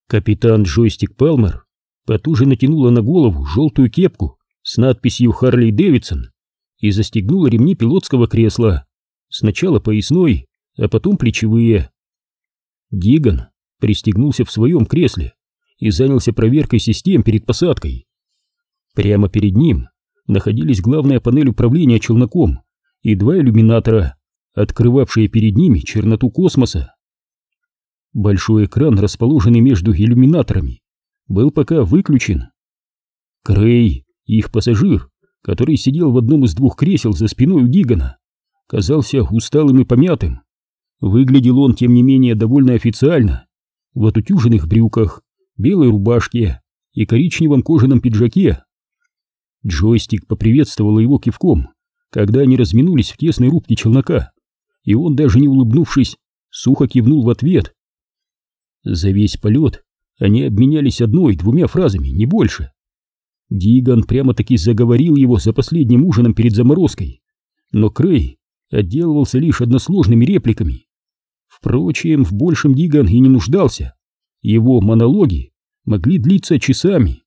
Капитан Джойстик Палмер потуже натянула на голову желтую кепку с надписью «Харли Дэвидсон» и застегнула ремни пилотского кресла, сначала поясной, а потом плечевые. Диган пристегнулся в своем кресле и занялся проверкой систем перед посадкой. Прямо перед ним находились главная панель управления челноком и два иллюминатора, открывавшие перед ними черноту космоса. Большой экран, расположенный между иллюминаторами, был пока выключен. Крей, их пассажир, который сидел в одном из двух кресел за спиной у Дигана, казался усталым и помятым. Выглядел он, тем не менее, довольно официально, в отутюженных брюках, белой рубашке и коричневом кожаном пиджаке. Джойстик поприветствовала его кивком, когда они разминулись в тесной рубке челнока, и он, даже не улыбнувшись, сухо кивнул в ответ. За весь полет они обменялись одной-двумя фразами, не больше. Диган прямо-таки заговорил его за последним ужином перед заморозкой, но Крей отделывался лишь односложными репликами. Впрочем, в большем Диган и не нуждался. Его монологи могли длиться часами.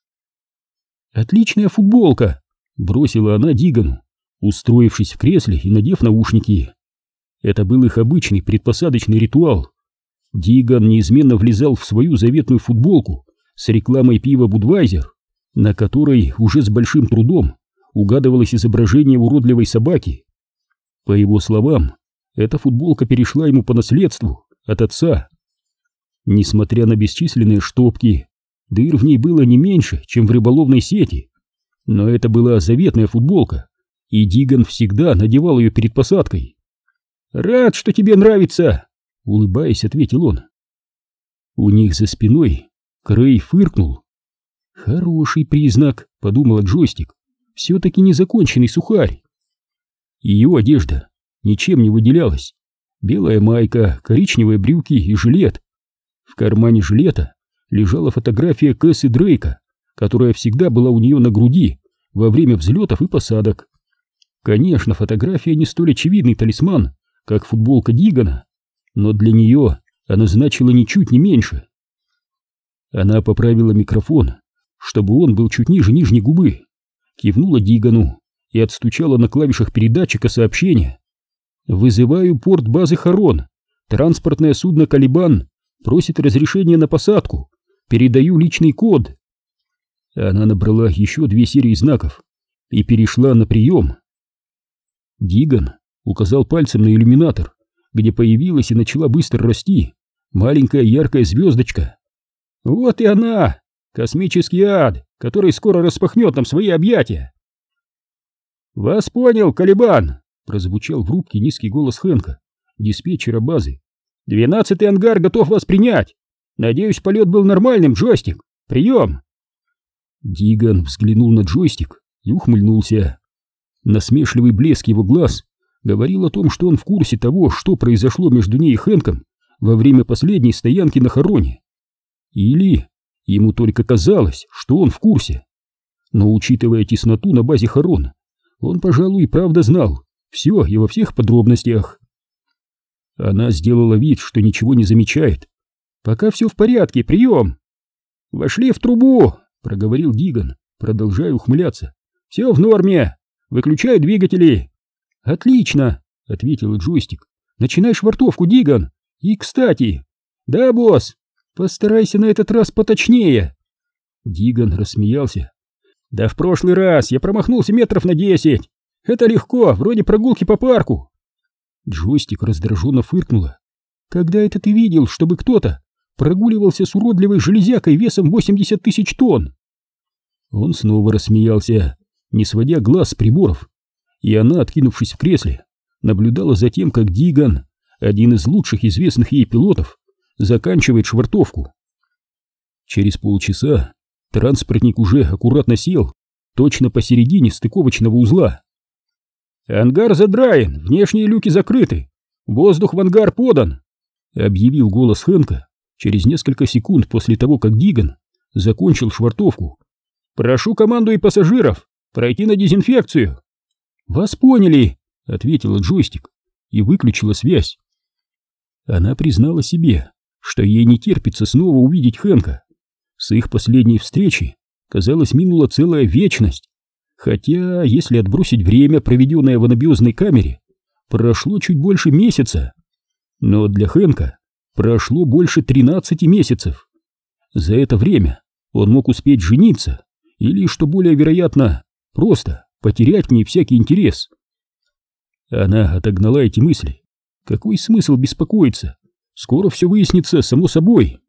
«Отличная футболка!» — бросила она Дигану, устроившись в кресле и надев наушники. Это был их обычный предпосадочный ритуал. Диган неизменно влезал в свою заветную футболку с рекламой пива «Будвайзер», на которой уже с большим трудом угадывалось изображение уродливой собаки. По его словам, эта футболка перешла ему по наследству от отца. Несмотря на бесчисленные штопки, дыр в ней было не меньше, чем в рыболовной сети. Но это была заветная футболка, и Диган всегда надевал ее перед посадкой. «Рад, что тебе нравится!» — улыбаясь, ответил он. У них за спиной Крей фыркнул. «Хороший признак», — подумала Джойстик, — «все-таки незаконченный сухарь». Ее одежда ничем не выделялась. Белая майка, коричневые брюки и жилет. В кармане жилета лежала фотография Кэсси Дрейка, которая всегда была у нее на груди во время взлетов и посадок. Конечно, фотография не столь очевидный талисман, как футболка Дигана, но для нее она значила ничуть не меньше. Она поправила микрофон, чтобы он был чуть ниже нижней губы, кивнула Дигану и отстучала на клавишах передатчика сообщение. «Вызываю порт базы Харон. Транспортное судно «Калибан» просит разрешения на посадку. Передаю личный код». Она набрала еще 2 серии знаков и перешла на прием. Диган указал пальцем на иллюминатор, где появилась и начала быстро расти маленькая яркая звездочка. «Вот и она! Космический ад, который скоро распахнет нам свои объятия!» «Вас понял, Калибан!» — прозвучал в рубке низкий голос Хэнка, диспетчера базы. «12-й ангар готов вас принять! Надеюсь, полет был нормальным, Джойстик! Прием!» Диган взглянул на Джойстик и ухмыльнулся. Насмешливый блеск его глаз говорил о том, что он в курсе того, что произошло между ней и Хэнком во время последней стоянки на Хароне. Или ему только казалось, что он в курсе. Но учитывая тесноту на базе Харон, он, пожалуй, и правда знал все и во всех подробностях. Она сделала вид, что ничего не замечает. «Пока все в порядке, прием!» «Вошли в трубу!» — проговорил Диган, продолжая ухмыляться. «Все в норме! Выключаю двигатели!» «Отлично!» — ответил Джойстик. «Начинай швартовку, Диган! И, кстати...» «Да, босс! Постарайся на этот раз поточнее!» Диган рассмеялся. «Да в прошлый раз я промахнулся метров на 10! Это легко, вроде прогулки по парку!» Джойстик раздраженно фыркнула. «Когда это ты видел, чтобы кто-то прогуливался с уродливой железякой весом 80 000 тонн?» Он снова рассмеялся, не сводя глаз с приборов, и она, откинувшись в кресле, наблюдала за тем, как Диган, один из лучших известных ей пилотов, заканчивает швартовку. Через полчаса транспортник уже аккуратно сел, точно посередине стыковочного узла. «Ангар задраен, внешние люки закрыты, воздух в ангар подан», — объявил голос Хэнка через несколько секунд после того, как Диган закончил швартовку. «Прошу команду и пассажиров пройти на дезинфекцию». «Вас поняли», — ответила Джойстик и выключила связь. Она признала себе, что ей не терпится снова увидеть Хэнка. С их последней встречи, казалось, минула целая вечность, хотя, если отбросить время, проведенное в анабиозной камере, прошло чуть больше месяца. Но для Хэнка прошло больше 13 месяцев. За это время он мог успеть жениться или, что более вероятно, просто потерять к ней всякий интерес. Она отогнала эти мысли. Какой смысл беспокоиться? Скоро все выяснится само собой.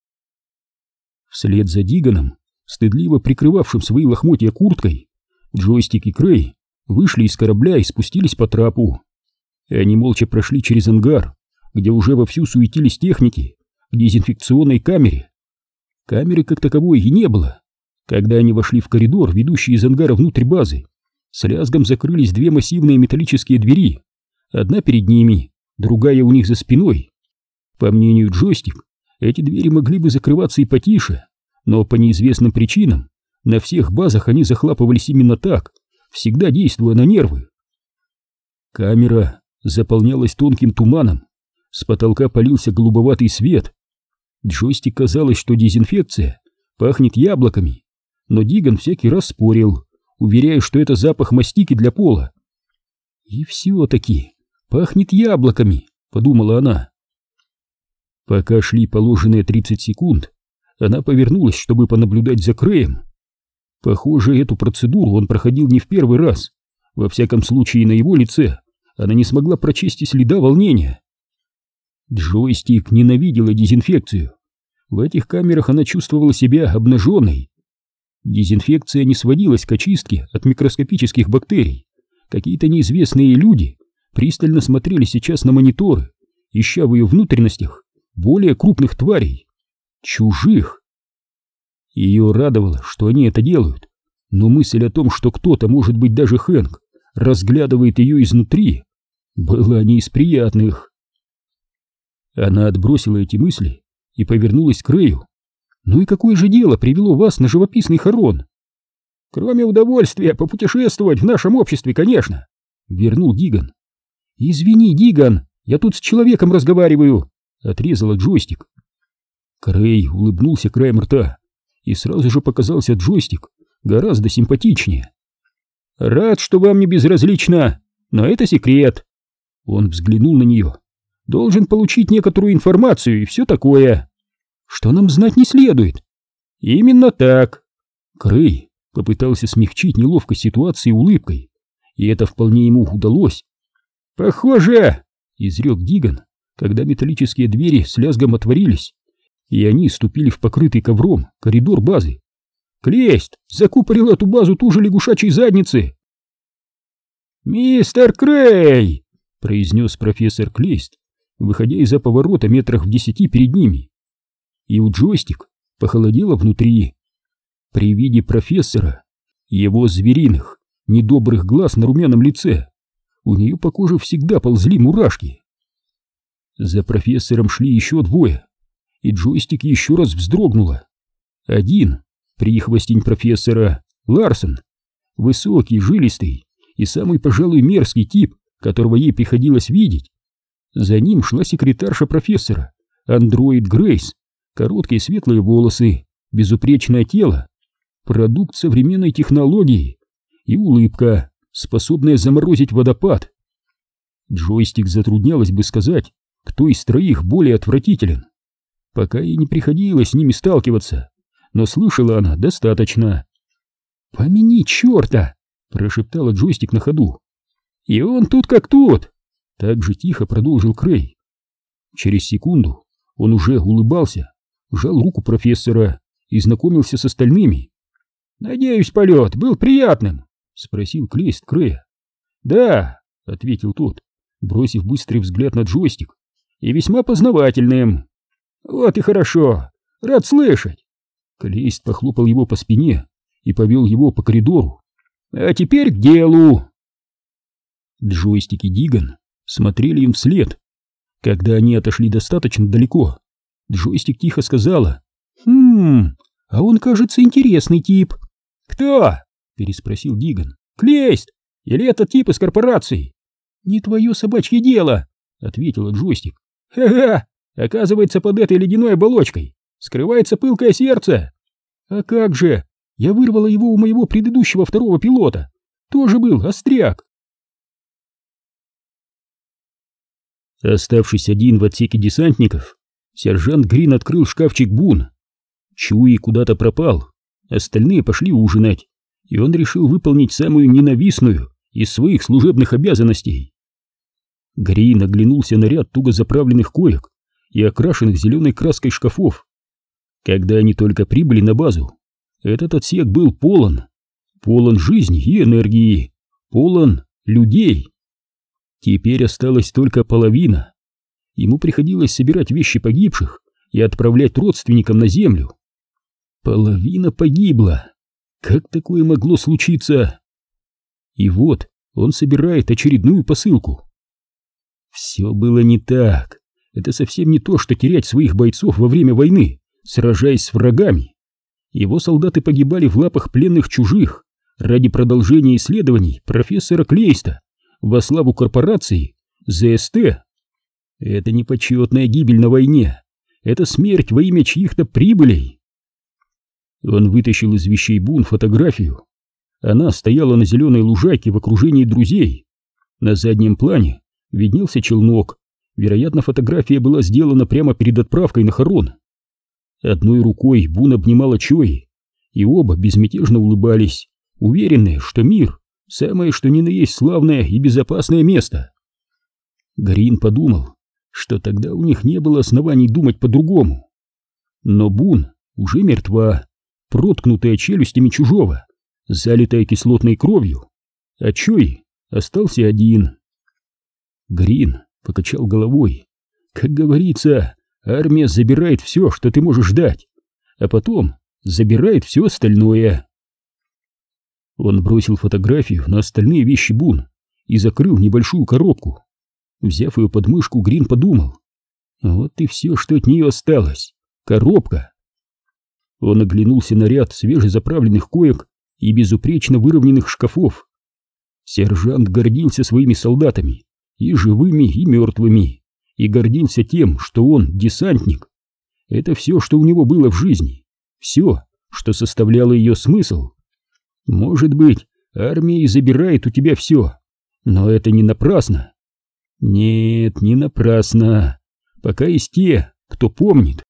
Вслед за Диганом, стыдливо прикрывавшим свои лохмотья курткой, Джойстик и Крей вышли из корабля и спустились по трапу. Они молча прошли через ангар, где уже вовсю суетились техники, к дезинфекционной камере. Камеры как таковой и не было. Когда они вошли в коридор, ведущий из ангара внутрь базы, с лязгом закрылись две массивные металлические двери, одна перед ними, другая у них за спиной. По мнению Джойстик, эти двери могли бы закрываться и потише, но по неизвестным причинам на всех базах они захлапывались именно так, всегда действуя на нервы. Камера заполнялась тонким туманом, с потолка палился голубоватый свет. Джойстик казалось, что дезинфекция пахнет яблоками, но Диган всякий раз спорил, уверяя, что это запах мастики для пола. «И все-таки пахнет яблоками», — подумала она. Пока шли положенные 30 секунд, она повернулась, чтобы понаблюдать за Крэем. Похоже, эту процедуру он проходил не в первый раз. Во всяком случае, на его лице она не смогла прочесть и следа волнения. Джойстик ненавидела дезинфекцию. В этих камерах она чувствовала себя обнаженной. Дезинфекция не сводилась к очистке от микроскопических бактерий. Какие-то неизвестные люди пристально смотрели сейчас на мониторы, ища в ее внутренностях более крупных тварей. Чужих. Ее радовало, что они это делают, но мысль о том, что кто-то, может быть даже Хэнк, разглядывает ее изнутри, была не из приятных. Она отбросила эти мысли и повернулась к Рэю. «Ну и какое же дело привело вас на живописный Харон?» «Кроме удовольствия попутешествовать в нашем обществе, конечно», — вернул Диган. «Извини, Диган, я тут с человеком разговариваю», — отрезала Джойстик. Крей улыбнулся краем рта, и сразу же показался Джойстик гораздо симпатичнее. «Рад, что вам не безразлично, но это секрет». Он взглянул на нее. «Должен получить некоторую информацию и все такое». «Что нам знать не следует?» «Именно так». Крей попытался смягчить неловкость ситуации улыбкой, и это вполне ему удалось. «Похоже», — изрек Диган, когда металлические двери с лязгом отворились, и они ступили в покрытый ковром коридор базы. «Клейст закупорил эту базу туже лягушачьей задницы!» «Мистер Крей!» — произнес профессор Клейст, выходя из-за поворота метрах в 10 перед ними. И у Джойстик похолодело внутри. При виде профессора, его звериных, недобрых глаз на румяном лице, у нее по коже всегда ползли мурашки. За профессором шли еще двое, и Джойстик еще раз вздрогнула. Один — прихвостень профессора, Ларсон, высокий, жилистый и самый, пожалуй, мерзкий тип, которого ей приходилось видеть. За ним шла секретарша профессора, андроид Грейс, короткие светлые волосы, безупречное тело, продукт современной технологии и улыбка, способная заморозить водопад. Джойстик затруднялась бы сказать, кто из троих более отвратителен. Пока ей не приходилось с ними сталкиваться, но слышала она достаточно. «Помяни черта!» — прошептала Джойстик на ходу. «И он тут как тут!» — так же тихо продолжил Крей. Через секунду он уже улыбался, жал руку профессора и знакомился с остальными. «Надеюсь, полет был приятным?» — спросил Клейст Крэя. «Да», — ответил тот, бросив быстрый взгляд на Джойстик, — «и весьма познавательным». «Вот и хорошо, рад слышать». Клейст похлопал его по спине и повел его по коридору. «А теперь к делу». Джойстик и Диган смотрели им вслед. Когда они отошли достаточно далеко, Джойстик тихо сказала: а он, кажется, интересный тип». «Кто?» — переспросил Диган. «Клейст? Или этот тип из корпорации?» «Не твое собачье дело», — ответила Джойстик. «Ха-ха! Оказывается, под этой ледяной оболочкой скрывается пылкое сердце. А как же? Я вырвала его у моего предыдущего второго пилота. Тоже был остряк. Оставшись один в отсеке десантников, сержант Грин открыл шкафчик Бун. Чуи куда-то пропал, остальные пошли ужинать, и он решил выполнить самую ненавистную из своих служебных обязанностей. Грин оглянулся на ряд туго заправленных коек и окрашенных зеленой краской шкафов. Когда они только прибыли на базу, этот отсек был полон жизни и энергии, полон людей. Теперь осталась только половина. Ему приходилось собирать вещи погибших и отправлять родственникам на землю. Половина погибла. Как такое могло случиться? И вот он собирает очередную посылку. Все было не так. Это совсем не то, что терять своих бойцов во время войны, сражаясь с врагами. Его солдаты погибали в лапах пленных чужих ради продолжения исследований профессора Клейста во славу корпорации ЗСТ. Это не почетная гибель на войне, это смерть во имя чьих-то прибылей. Он вытащил из вещей Бун фотографию. Она стояла на зеленой лужайке в окружении друзей. На заднем плане виднелся челнок. Вероятно, фотография была сделана прямо перед отправкой на Харон. Одной рукой Бун обнимала Чои, и оба безмятежно улыбались, уверенные, что мир — самое что ни на есть славное и безопасное место. Грин подумал, что тогда у них не было оснований думать по-другому. Но Бун уже мертва, проткнутая челюстями чужого, залитая кислотной кровью, а Чои остался один. Грин покачал головой. Как говорится, армия забирает все, что ты можешь дать, а потом забирает все остальное. Он бросил фотографию на остальные вещи Бун и закрыл небольшую коробку. Взяв ее под мышку, Грин подумал: вот и все, что от нее осталось. Коробка. Он оглянулся на ряд свежезаправленных коек и безупречно выровненных шкафов. Сержант гордился своими солдатами, и живыми, и мертвыми, и гордился тем, что он десантник. Это все, что у него было в жизни, все, что составляло ее смысл. Может быть, армия и забирает у тебя все, но это не напрасно. Нет, не напрасно. Пока есть те, кто помнит,